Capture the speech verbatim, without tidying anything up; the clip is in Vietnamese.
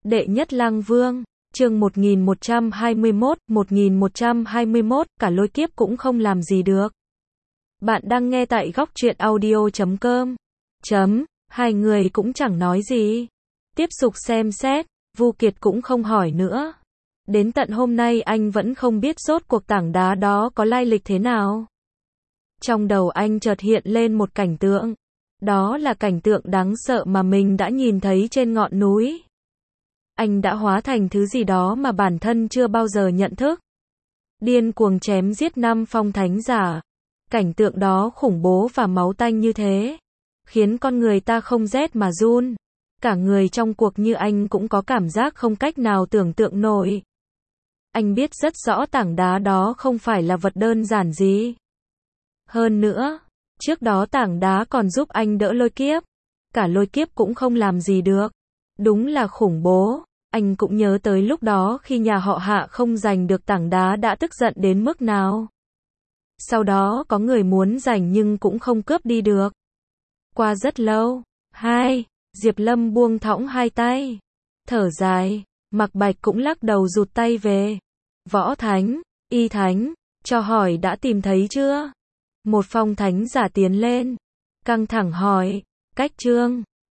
Đệ nhất lang vương, chương một nghìn một trăm hai mươi mốt, một nghìn một trăm hai mươi mốt, cả lôi kiếp cũng không làm gì được. Bạn đang nghe tại góc truyện audio chấm com. Chấm, hai người cũng chẳng nói gì. Tiếp tục xem xét, Vu Kiệt cũng không hỏi nữa. Đến tận hôm nay anh vẫn không biết rốt cuộc tảng đá đó có lai lịch thế nào. Trong đầu anh chợt hiện lên một cảnh tượng. Đó là cảnh tượng đáng sợ mà mình đã nhìn thấy trên ngọn núi. Anh đã hóa thành thứ gì đó mà bản thân chưa bao giờ nhận thức. Điên cuồng chém giết năm phong thánh giả. Cảnh tượng đó khủng bố và máu tanh như thế, khiến con người ta không rét mà run. Cả người trong cuộc như anh cũng có cảm giác không cách nào tưởng tượng nổi. Anh biết rất rõ tảng đá đó không phải là vật đơn giản gì. Hơn nữa, trước đó tảng đá còn giúp anh đỡ lôi kiếp. Cả lôi kiếp cũng không làm gì được. Đúng là khủng bố. Anh cũng nhớ tới lúc đó khi nhà họ Hạ không giành được tảng đá đã tức giận đến mức nào. Sau đó có người muốn giành nhưng cũng không cướp đi được. Qua rất lâu, hai, Diệp Lâm buông thõng hai tay, thở dài, Mạc Bạch cũng lắc đầu rụt tay về. Võ Thánh, Y Thánh, cho hỏi đã tìm thấy chưa? Một phong thánh giả tiến lên, căng thẳng hỏi, Cách Trương,